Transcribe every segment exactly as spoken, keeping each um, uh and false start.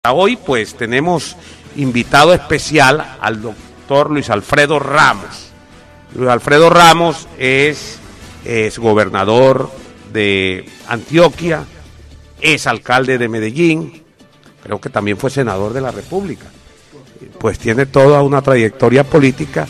Hoy pues tenemos invitado especial al doctor Luis Alfredo Ramos. Luis Alfredo Ramos es, es gobernador de Antioquia, es alcalde de Medellín, creo que también fue senador de la República. Pues tiene toda una trayectoria política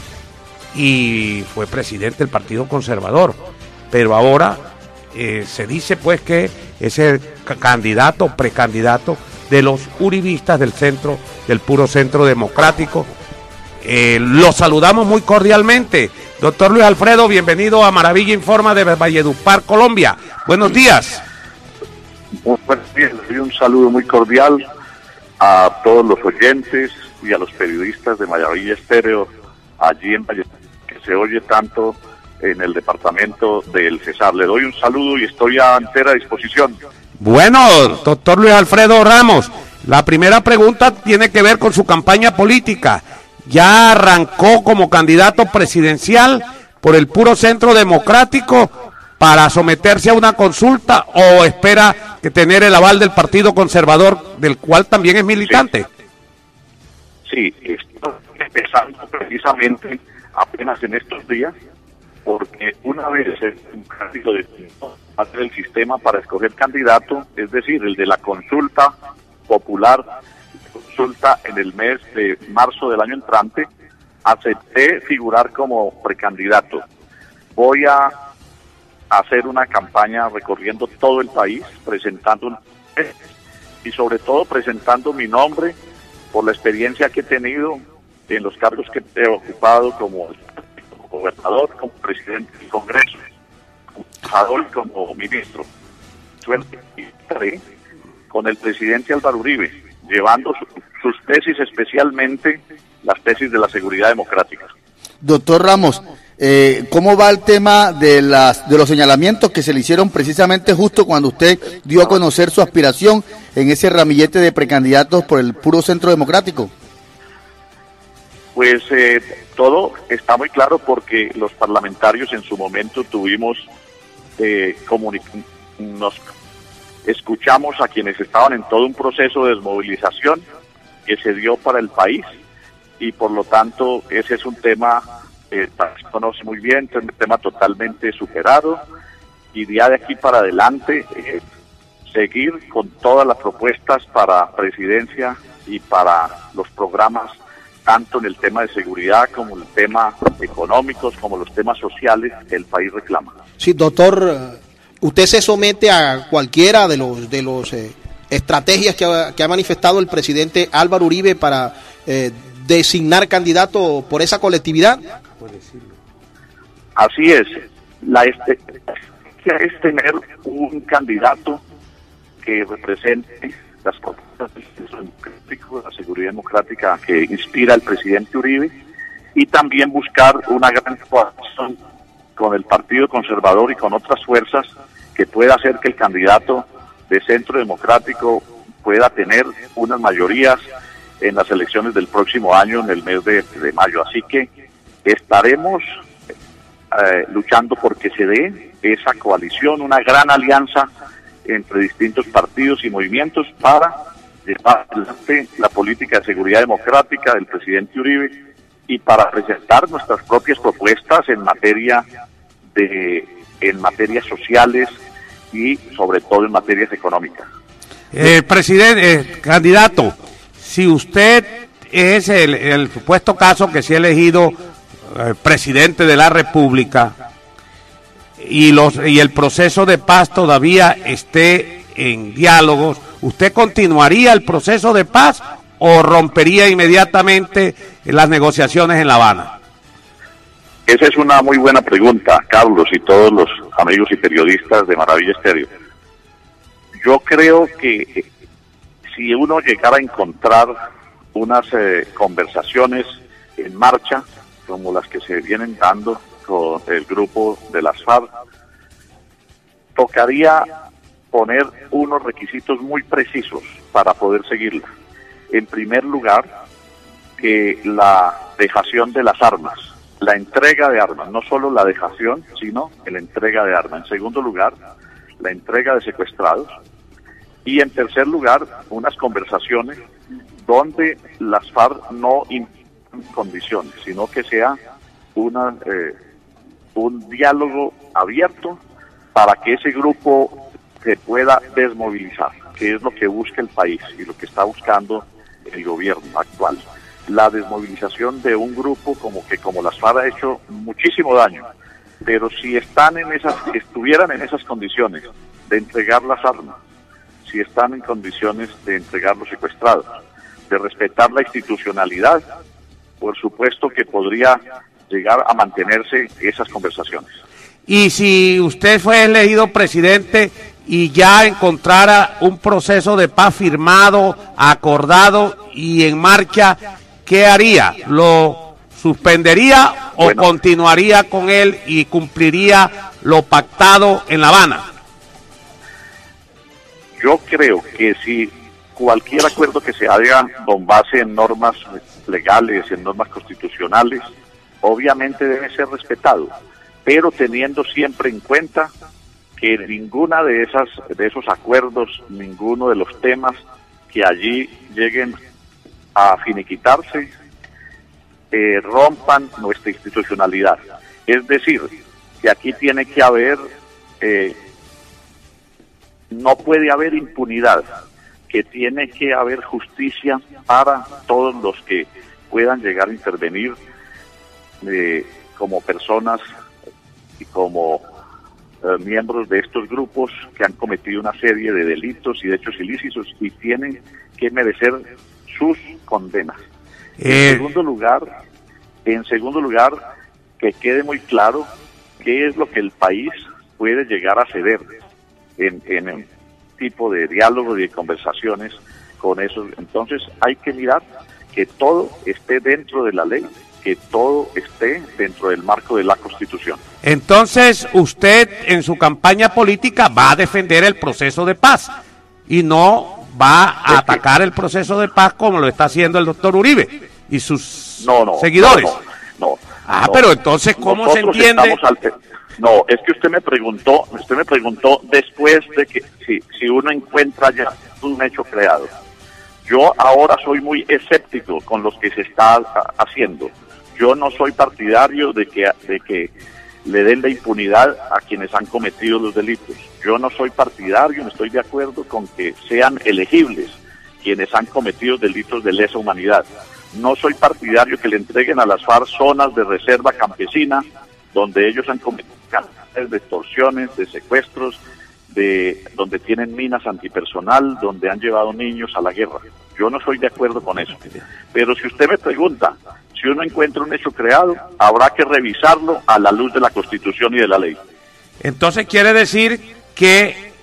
y fue presidente del Partido Conservador, pero ahora eh, se dice pues que es el candidato, precandidato de los uribistas del centro, del puro centro democrático. Eh, lo saludamos muy cordialmente. Doctor Luis Alfredo, bienvenido a Maravilla Informa de Valledupar, Colombia. Buenos días. Muy buenos días, les doy un saludo muy cordial a todos los oyentes y a los periodistas de Maravilla Estéreo, allí en Valledupar, que se oye tanto en el departamento del Cesar. Le doy un saludo y estoy a entera disposición. Bueno, doctor Luis Alfredo Ramos, la primera pregunta tiene que ver con su campaña política. ¿Ya arrancó como candidato presidencial por el puro centro democrático para someterse a una consulta o espera que tener el aval del Partido Conservador, del cual también es militante? Sí, sí, estoy empezando precisamente apenas en estos días, porque una vez el democrático definió hacer el sistema para escoger candidato, es decir, el de la consulta popular, consulta en el mes de marzo del año entrante, acepté figurar como precandidato. Voy a hacer una campaña recorriendo todo el país, presentando un, y sobre todo presentando mi nombre por la experiencia que he tenido en los cargos que he ocupado como gobernador, como presidente del Congreso, como embajador y como ministro. Suerte y estaré con el presidente Álvaro Uribe, llevando su, sus tesis, especialmente las tesis de la seguridad democrática. Doctor Ramos, eh, ¿cómo va el tema de las de los señalamientos que se le hicieron precisamente justo cuando usted dio a conocer su aspiración en ese ramillete de precandidatos por el puro centro democrático? Pues eh, todo está muy claro porque los parlamentarios en su momento tuvimos, eh, comunic- nos escuchamos a quienes estaban en todo un proceso de desmovilización que se dio para el país y por lo tanto ese es un tema que eh, se conoce muy bien, es un tema totalmente superado y ya de aquí para adelante eh, seguir con todas las propuestas para presidencia y para los programas tanto en el tema de seguridad como en el tema económicos, como los temas sociales que el país reclama. Sí, doctor, usted se somete a cualquiera de los de los eh, estrategias que ha, que ha manifestado el presidente Álvaro Uribe para eh, designar candidato por esa colectividad. Así es, la estrategia es tener un candidato que represente las propuestas del centro democrático, la seguridad democrática que inspira al presidente Uribe, y también buscar una gran coalición con el Partido Conservador y con otras fuerzas que pueda hacer que el candidato de centro democrático pueda tener unas mayorías en las elecciones del próximo año, en el mes de, de mayo. Así que estaremos eh, luchando porque se dé esa coalición, una gran alianza entre distintos partidos y movimientos para llevar adelante la política de seguridad democrática del presidente Uribe y para presentar nuestras propias propuestas en materia de en materias sociales y sobre todo en materias económicas. Eh, presidente, eh, candidato, si usted es el, el supuesto caso que se ha elegido eh, presidente de la República, y los y el proceso de paz todavía esté en diálogos, ¿usted continuaría el proceso de paz o rompería inmediatamente las negociaciones en La Habana? Esa es una muy buena pregunta, Carlos, y todos los amigos y periodistas de Maravilla Estéreo. Yo creo que si uno llegara a encontrar unas eh, conversaciones en marcha, como las que se vienen dando con el grupo de las FARC, tocaría poner unos requisitos muy precisos para poder seguirla. En primer lugar, que la dejación de las armas, la entrega de armas, no solo la dejación, sino la entrega de armas. En segundo lugar, la entrega de secuestrados. Y en tercer lugar, unas conversaciones donde las FARC no impongan condiciones, sino que sea una, eh, un diálogo abierto para que ese grupo se pueda desmovilizar, que es lo que busca el país y lo que está buscando el gobierno actual. La desmovilización de un grupo como que como las FARC ha hecho muchísimo daño, pero si están en esas, estuvieran en esas condiciones de entregar las armas, si están en condiciones de entregar los secuestrados, de respetar la institucionalidad, por supuesto que podría llegar a mantenerse esas conversaciones. Y si usted fue elegido presidente y ya encontrara un proceso de paz firmado, acordado y en marcha, ¿qué haría? ¿Lo suspendería o bueno, continuaría con él y cumpliría lo pactado en La Habana? Yo creo que si cualquier acuerdo que se haga con base en normas legales, en normas constitucionales, obviamente debe ser respetado, pero teniendo siempre en cuenta que ninguna de esas de esos acuerdos, ninguno de los temas que allí lleguen a finiquitarse, eh, rompan nuestra institucionalidad. Es decir, que aquí tiene que haber, eh, no puede haber impunidad, que tiene que haber justicia para todos los que puedan llegar a intervenir eh, como personas y como eh, miembros de estos grupos que han cometido una serie de delitos y de hechos ilícitos y tienen que merecer sus condenas. Eh. En segundo lugar, en segundo lugar, que quede muy claro qué es lo que el país puede llegar a ceder en, en un tipo de diálogo y de conversaciones con esos. Entonces hay que mirar que todo esté dentro de la ley, que todo esté dentro del marco de la Constitución. Entonces usted en su campaña política va a defender el proceso de paz y no va a es atacar que, el proceso de paz como lo está haciendo el doctor Uribe y sus no, no, seguidores. No, no, no, ah, no, pero entonces ¿cómo se entiende? Al, no, es que usted me preguntó, usted me preguntó después de que si, si uno encuentra ya un hecho creado. Yo ahora soy muy escéptico con los que se está haciendo. Yo no soy partidario de que, de que le den la impunidad a quienes han cometido los delitos. Yo no soy partidario, no estoy de acuerdo con que sean elegibles quienes han cometido delitos de lesa humanidad. No soy partidario que le entreguen a las FARC zonas de reserva campesina donde ellos han cometido de extorsiones, de secuestros, de donde tienen minas antipersonal, donde han llevado niños a la guerra. Yo no estoy de acuerdo con eso. Pero si usted me pregunta, si uno encuentra un hecho creado, habrá que revisarlo a la luz de la Constitución y de la ley. Entonces quiere decir que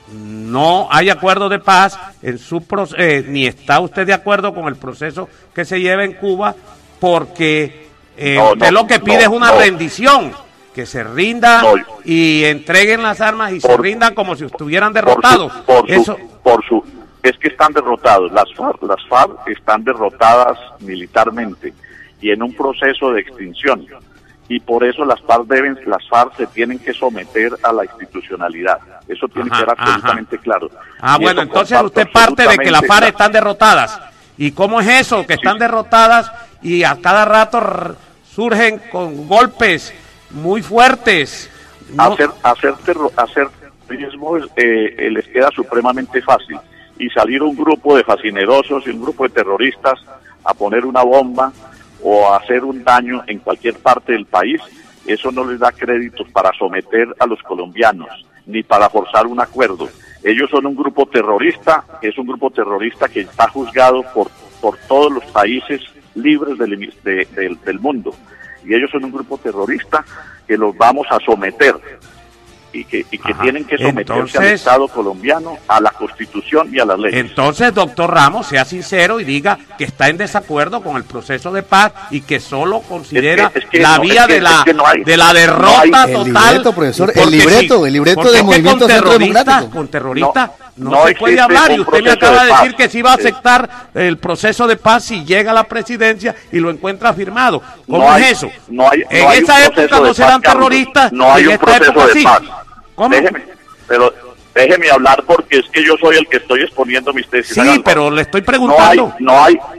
no hay acuerdo de paz en su proceso, eh, ni está usted de acuerdo con el proceso que se lleva en Cuba, porque eh, no, usted no, lo que pide no, es una no. rendición, que se rinda no. y entreguen las armas y por, se rindan como si estuvieran derrotados. Por su, por Eso... su, por su, es que están derrotados, las FARC, las FARC están derrotadas militarmente y en un proceso de extinción. Y por eso las FARC deben, las FARC se tienen que someter a la institucionalidad. Eso tiene ajá, que ser absolutamente ajá. claro. Ah, y bueno, entonces usted parte de que las FARC están derrotadas. ¿Y cómo es eso? Que están sí. derrotadas y a cada rato surgen con golpes muy fuertes. ¿No? Hacer, hacer, terro, hacer terrorismo eh, les queda supremamente fácil. Y salir un grupo de fascinerosos y un grupo de terroristas a poner una bomba o a hacer un daño en cualquier parte del país, eso no les da créditos para someter a los colombianos, ni para forzar un acuerdo. Ellos son un grupo terrorista, es un grupo terrorista que está juzgado por, por todos los países libres del, de, de, del mundo. Y ellos son un grupo terrorista que los vamos a someter. Y que, y que tienen que someterse entonces, al Estado colombiano, a la Constitución y a las leyes. Entonces, doctor Ramos, sea sincero y diga que está en desacuerdo con el proceso de paz y que solo considera es que, es que la no, vía es que, de, la, es que no hay, de la derrota no hay, total. El libreto, profesor, el libreto, si, el libreto del movimiento centro democrático. Con terroristas no, no, no se puede hablar y usted me acaba de, de decir que sí va a aceptar el proceso de paz si llega a la presidencia y lo encuentra firmado. ¿Cómo no es hay, eso? No hay, en no esa época no serán terroristas, no hay en un esta proceso época de sí. paz. ¿Cómo? Déjeme, pero Déjeme hablar porque es que yo soy el que estoy exponiendo mis tesis. Sí, Háganlo. pero le estoy preguntando. No hay, no hay,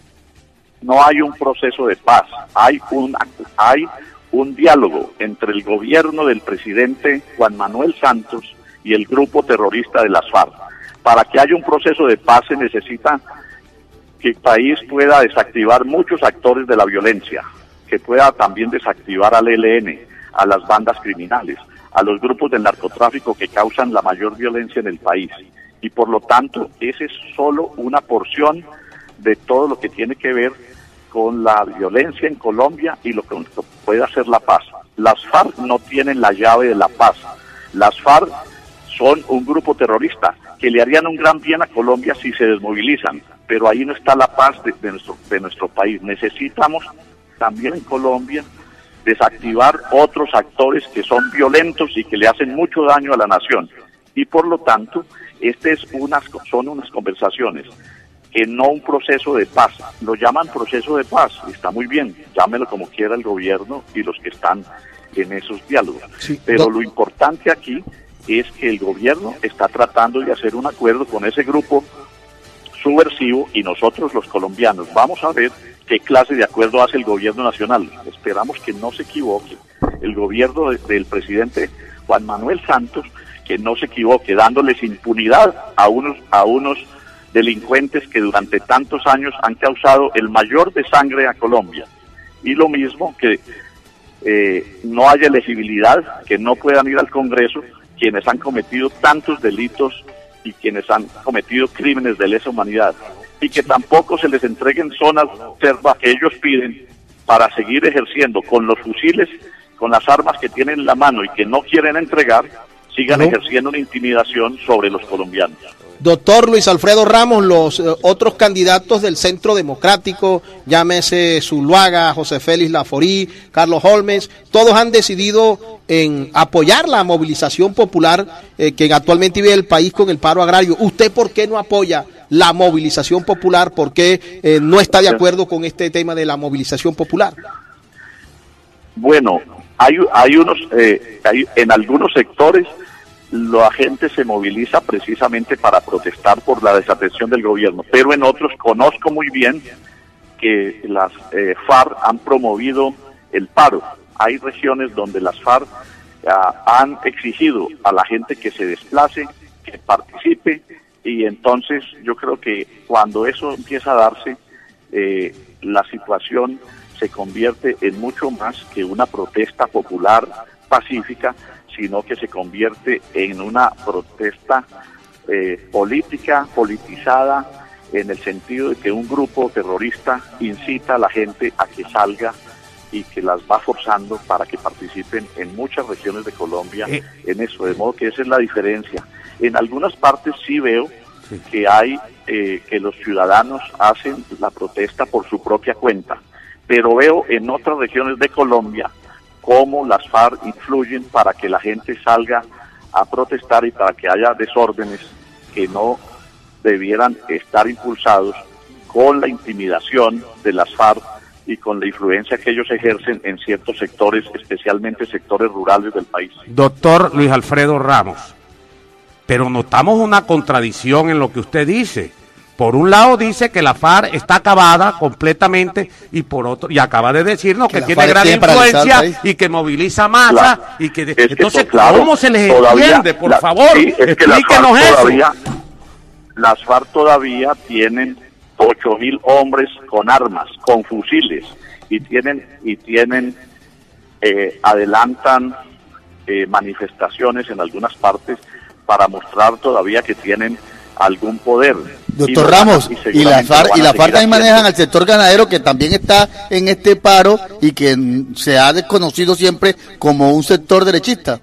no hay un proceso de paz. Hay un, hay un diálogo entre el gobierno del presidente Juan Manuel Santos y el grupo terrorista de las FARC. Para que haya un proceso de paz se necesita que el país pueda desactivar muchos actores de la violencia, que pueda también desactivar al E L N, a las bandas criminales, a los grupos del narcotráfico que causan la mayor violencia en el país. Y por lo tanto, esa es solo una porción de todo lo que tiene que ver con la violencia en Colombia y lo que puede hacer la paz. Las FARC no tienen la llave de la paz. Las FARC son un grupo terrorista que le harían un gran bien a Colombia si se desmovilizan, pero ahí no está la paz de, de, nuestro, de nuestro país. Necesitamos también en Colombia desactivar otros actores que son violentos y que le hacen mucho daño a la nación. Y por lo tanto, este es unas, son unas conversaciones, que no un proceso de paz. Lo llaman proceso de paz, está muy bien, llámelo como quiera el gobierno y los que están en esos diálogos. Sí, pero no. Lo importante aquí es que el gobierno está tratando de hacer un acuerdo con ese grupo subversivo y nosotros los colombianos vamos a ver qué clase de acuerdo hace el gobierno nacional. Esperamos que no se equivoque el gobierno de, del presidente Juan Manuel Santos, que no se equivoque dándoles impunidad a unos a unos delincuentes que durante tantos años han causado el mayor desangre a Colombia. Y lo mismo que eh, no haya elegibilidad, que no puedan ir al Congreso quienes han cometido tantos delitos y quienes han cometido crímenes de lesa humanidad, y que tampoco se les entreguen zonas reserva que ellos piden para seguir ejerciendo con los fusiles, con las armas que tienen en la mano y que no quieren entregar, sigan ¿No? ejerciendo una intimidación sobre los colombianos. Doctor Luis Alfredo Ramos, los eh, otros candidatos del Centro Democrático, llámese Zuluaga, José Félix Laforí, Carlos Holmes, todos han decidido en apoyar la movilización popular eh, que actualmente vive el país con el paro agrario. ¿Usted por qué no apoya la movilización popular? ¿Por qué eh, no está de acuerdo con este tema de la movilización popular? Bueno, hay, hay unos, eh, hay, en algunos sectores la gente se moviliza precisamente para protestar por la desatención del gobierno, pero en otros conozco muy bien que las eh, FARC han promovido el paro. Hay regiones donde las FARC uh, han exigido a la gente que se desplace, que participe, y entonces yo creo que cuando eso empieza a darse, eh, la situación se convierte en mucho más que una protesta popular pacífica, sino que se convierte en una protesta eh, política, politizada, en el sentido de que un grupo terrorista incita a la gente a que salga y que las va forzando para que participen en muchas regiones de Colombia eh. en eso, de modo que esa es la diferencia. En algunas partes sí veo sí. que hay, eh, que los ciudadanos hacen la protesta por su propia cuenta, pero veo en otras regiones de Colombia cómo las FARC influyen para que la gente salga a protestar y para que haya desórdenes que no debieran estar impulsados con la intimidación de las FARC y con la influencia que ellos ejercen en ciertos sectores, especialmente sectores rurales del país. Doctor Luis Alfredo Ramos, pero notamos una contradicción en lo que usted dice. Por un lado dice que la FARC está acabada completamente y por otro y acaba de decirnos que, que tiene gran influencia y que moviliza masa claro. y que de, es entonces que, claro, ¿cómo se les entiende? Por la, favor, sí, es explíquenos eso. Todavía, las FARC todavía tienen ocho mil hombres con armas, con fusiles y tienen y tienen eh, adelantan eh, manifestaciones en algunas partes para mostrar todavía que tienen algún poder. Doctor y Ramos, y, y la FARC y la FARC también manejan al sector ganadero, que también está en este paro y que se ha desconocido siempre como un sector derechista.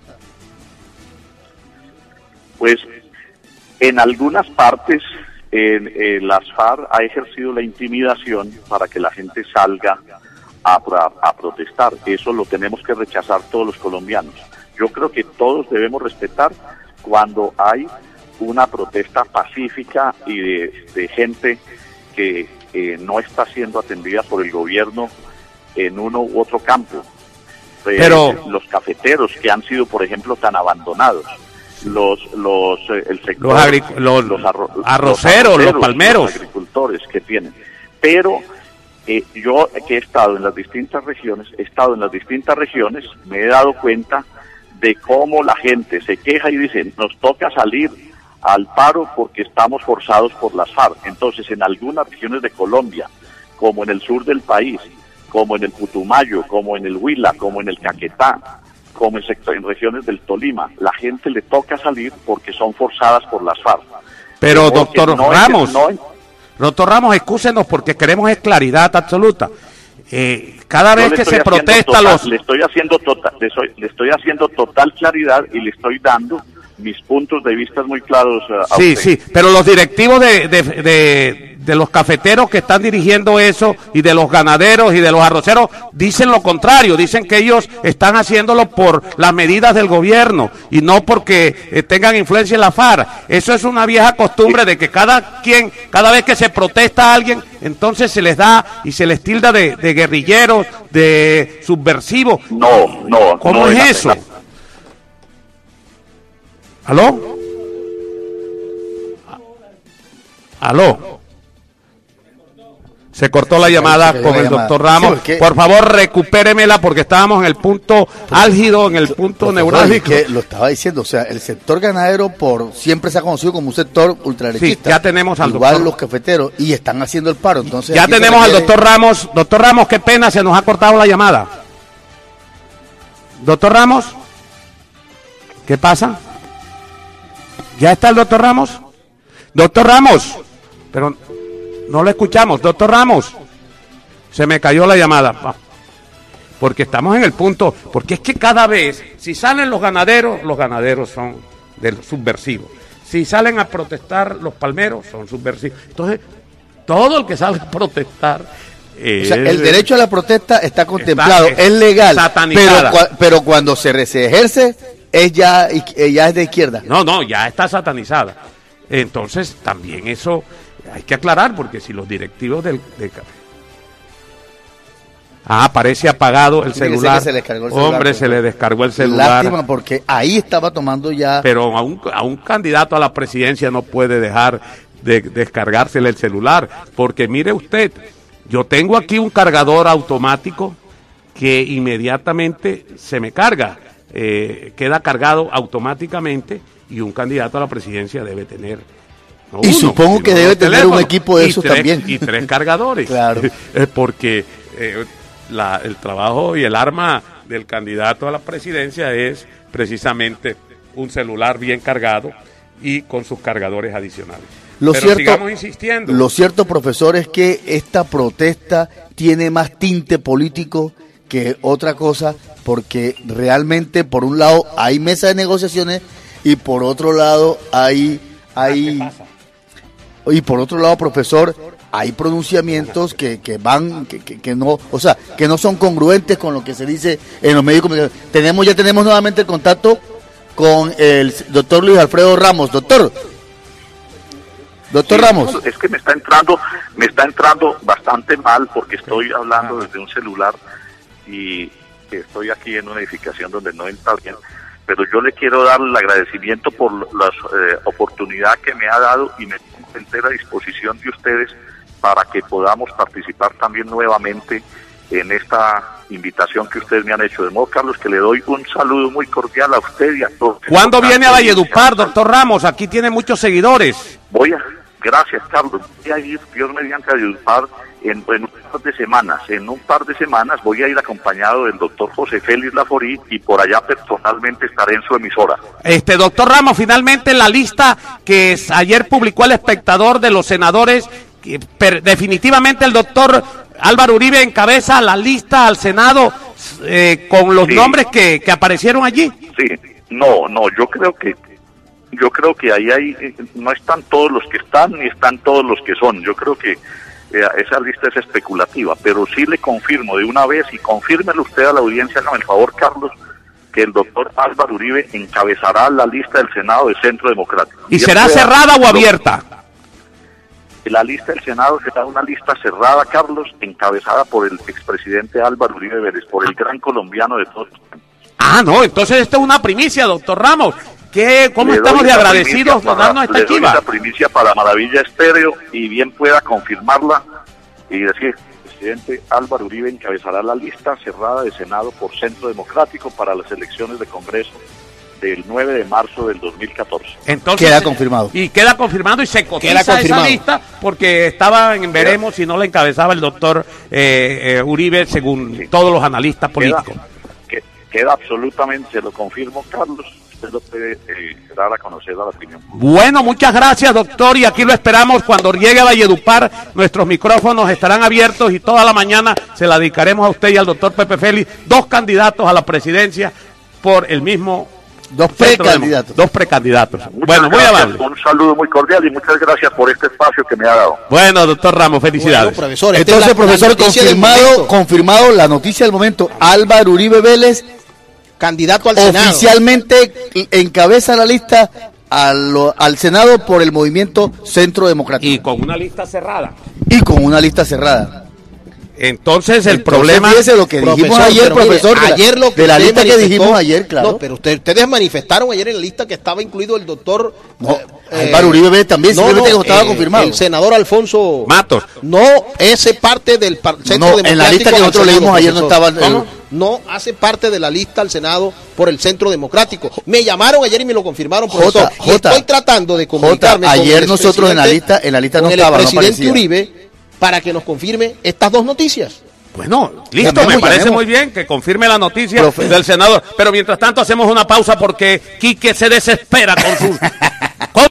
Pues en algunas partes en, en las FARC ha ejercido la intimidación para que la gente salga a, a, a protestar. Eso lo tenemos que rechazar todos los colombianos. Yo creo que todos debemos respetar cuando hay una protesta pacífica y de, de gente que eh, no está siendo atendida por el gobierno en uno u otro campo. Eh, Pero los cafeteros que han sido, por ejemplo, tan abandonados. los los eh, el sector, los, agric- los, los, arro- arroceros, los, los palmeros, los agricultores que tienen. Pero eh, yo que he estado en las distintas regiones, he estado en las distintas regiones, me he dado cuenta de cómo la gente se queja y dice, nos toca salir al paro porque estamos forzados por las FARC. Entonces, en algunas regiones de Colombia, como en el sur del país, como en el Putumayo, como en el Huila, como en el Caquetá, como en, sector, en regiones del Tolima, la gente le toca salir porque son forzadas por las FARC. Pero, doctor no Ramos, es, no es, doctor Ramos, excúsenos porque queremos es claridad absoluta. Eh, cada vez que se protesta total, los... Le estoy haciendo total, le, soy, le estoy haciendo total claridad y le estoy dando mis puntos de vista muy claros uh, a Sí, usted. sí, pero los directivos de, de, de, de los cafeteros que están dirigiendo eso y de los ganaderos y de los arroceros dicen lo contrario, dicen que ellos están haciéndolo por las medidas del gobierno y no porque eh, tengan influencia en la FARC. Eso es una vieja costumbre de que cada quien, cada vez que se protesta a alguien, entonces se les da y se les tilda de, de guerrilleros, de subversivos. No, no. ¿Cómo no es la, eso? La, ¿Aló? ¿Aló? Se cortó la llamada con el doctor Ramos. Sí, por favor, recupéremela porque estábamos en el punto álgido, en el punto neurálgico. Que lo estaba diciendo, o sea, el sector ganadero por siempre se ha conocido como un sector ultraderechista. Sí, ya tenemos al Igual doctor. los cafeteros, y están haciendo el paro. Entonces ya tenemos requiere... al doctor Ramos. Doctor Ramos, qué pena, se nos ha cortado la llamada. Doctor Ramos, ¿qué pasa? ¿Ya está el doctor Ramos? Doctor Ramos, pero no lo escuchamos. Doctor Ramos, se me cayó la llamada. Porque estamos en el punto, porque es que cada vez, si salen los ganaderos, los ganaderos son del subversivo. Si salen a protestar los palmeros, son subversivos. Entonces, todo el que sale a protestar... O sea, el derecho a la protesta está contemplado, está, es legal, satanizada. pero, pero cuando se, se ejerce, es ya, ya es de izquierda. No, no, ya está satanizada. Entonces, también eso hay que aclarar, porque si los directivos del... De... Ah, parece apagado el celular. Se le descargó el celular. Hombre, se le descargó el celular. Lástima, porque ahí estaba tomando ya... Pero a un, a un candidato a la presidencia no puede dejar de descargársele el celular, porque mire usted... Yo tengo aquí un cargador automático que inmediatamente se me carga, eh, queda cargado automáticamente y un candidato a la presidencia debe tener. No y uno, supongo que debe tener un equipo de esos tres, también. Y tres cargadores. Claro. Porque eh, la, el trabajo y el arma del candidato a la presidencia es precisamente un celular bien cargado y con sus cargadores adicionales. Lo Pero cierto, sigamos insistiendo. Lo cierto, profesor, es que esta protesta tiene más tinte político que otra cosa, porque realmente, por un lado, hay mesa de negociaciones y por otro lado, hay... hay y por otro lado, profesor, hay pronunciamientos que, que van, que, que, que no, o sea, que no son congruentes con lo que se dice en los medios de comunicación. Tenemos, ya tenemos nuevamente el contacto con el doctor Luis Alfredo Ramos. Doctor. Doctor sí, Ramos. Es que me está entrando, me está entrando bastante mal porque estoy hablando desde un celular y estoy aquí en una edificación donde no entra bien, pero yo le quiero dar el agradecimiento por la eh, oportunidad que me ha dado y me pongo a entera disposición de ustedes para que podamos participar también nuevamente en esta invitación que ustedes me han hecho. De modo, Carlos, que le doy un saludo muy cordial a usted y a todos. ¿Cuándo viene a Valledupar, doctor Ramos? Aquí tiene muchos seguidores. Voy a, gracias, Carlos, voy a ir, Dios mediante, a Valledupar en, en un par de semanas. En un par de semanas voy a ir acompañado del doctor José Félix Laforí y por allá personalmente estaré en su emisora. Este, doctor Ramos, finalmente la lista que es, ayer publicó el Espectador de los senadores, que, per, definitivamente el doctor Álvaro Uribe encabeza la lista al Senado eh, con los sí. nombres que, que aparecieron allí. Sí, no, no, yo creo que yo creo que ahí hay, no están todos los que están ni están todos los que son. Yo creo que eh, esa lista es especulativa, pero sí le confirmo de una vez y confírmelo usted a la audiencia, hágame el favor, Carlos, que el doctor Álvaro Uribe encabezará la lista del Senado de Centro Democrático. ¿Y, y será cerrada o abierta? La lista del Senado será una lista cerrada, Carlos, encabezada por el expresidente Álvaro Uribe Vélez, por el gran colombiano de todos los tiempos. Ah, no, entonces esto es una primicia, doctor Ramos. ¿Qué, ¿Cómo Le estamos doy de esa agradecidos primicia por darnos para- esta le doy esa chiva? primicia para Maravilla Estéreo y bien pueda confirmarla y decir, el presidente Álvaro Uribe encabezará la lista cerrada de Senado por Centro Democrático para las elecciones de Congreso del nueve de marzo del dos mil catorce. Entonces, Queda confirmado. Y queda confirmado y se cotiza Queda esa confirmado. lista porque estaba en veremos si no la encabezaba el doctor eh, eh, Uribe según Sí. todos los analistas Queda, políticos. que, queda absolutamente, se lo confirmo, Carlos, usted lo puede eh, dar a conocer a la opinión pública. Bueno, muchas gracias, doctor, y aquí lo esperamos cuando llegue a Valledupar. Nuestros micrófonos estarán abiertos y toda la mañana se la dedicaremos a usted y al doctor Pepe Félix, dos candidatos a la presidencia por el mismo Dos centro precandidatos. demo- Dos precandidatos. Muchas Bueno, muy gracias, amable. un saludo muy cordial y muchas gracias por este espacio que me ha dado. Bueno, doctor Ramos, Bueno, felicidades. profesor, esta Entonces, es la- la profesor, noticia del confirmado, momento. confirmado la noticia del momento. Álvaro Uribe Vélez Candidato al Senado. oficialmente encabeza la lista a lo- al Senado por el movimiento Centro Democrático. Y con una lista cerrada. Y con una lista cerrada. Entonces, el Entonces, problema... fíjese lo que dijimos Profesor, ayer, pero mire, profesor, de la- ayer lo que de la usted lista que manifestó- dijimos ayer, claro. No, pero usted- ustedes manifestaron ayer en la lista que estaba incluido el doctor... No, eh, Álvaro Uribe Vélez también, simplemente que no estaba confirmado. El senador Alfonso... Matos. No, ese parte del par- Centro No, en la Democrático lista que al nosotros Senado, leímos ayer no profesor. estaba el- ¿Cómo? No hace parte de la lista al Senado por el Centro Democrático. Me llamaron ayer y me lo confirmaron, profesor. Jota, Y Jota. estoy tratando de Jota, comunicarme con ayer el nosotros en la expresidente- lista, en la lista no con el estaba, no presidente aparecía. Uribe para que nos confirme estas dos noticias. Bueno, listo, Llamemos, me parece llamemos. muy bien que confirme la noticia Profe- del senador. Pero mientras tanto hacemos una pausa porque Quique se desespera con sus...